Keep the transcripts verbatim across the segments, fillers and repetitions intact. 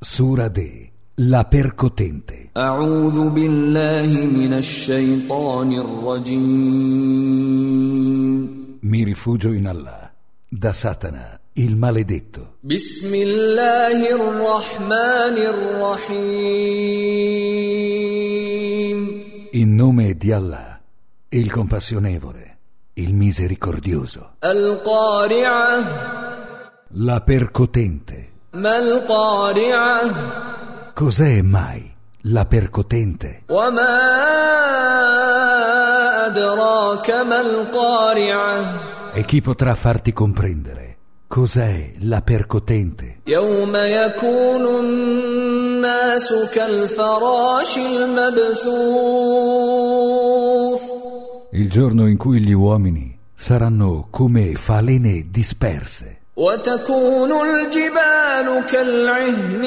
Sura De, la percotente. A'udhu billahi minash shaitanir rajim. Mi rifugio in Allah, da Satana, il maledetto. Bismillahir rahmanir rahim. In nome di Allah, il compassionevole, il misericordioso. Al-Qari'ah. La percotente. Mal Qari'ah. Cos'è mai la percotente? Wa ma adraka mal Qari'ah. E chi potrà farti comprendere cos'è la percotente? Yawma yakunu an-nasu kal farashil mabthuth. Il giorno in cui gli uomini saranno come falene disperse. وتكون الجبال كالعهن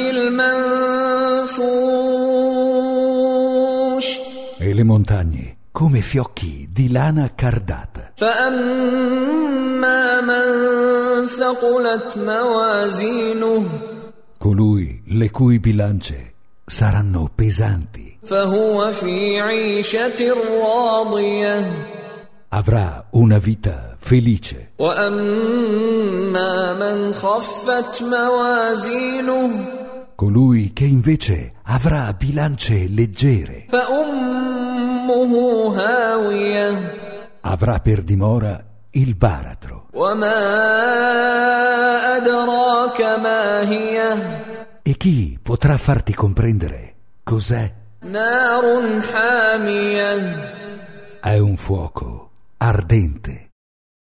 المنفوش. E le montagne come fiocchi di lana cardata. فأما من ثقلت موازينه. Colui le cui bilance saranno pesanti. فهو في عيشة راضية. Avrà una vita felice. وأما من خفت موازينه. Colui che invece avrà bilance leggere فأمه هاوية. avrà per dimora il baratro. وما أدراك ما هي. E chi potrà farti comprendere cos'è? نار حامية. È un fuoco ardente.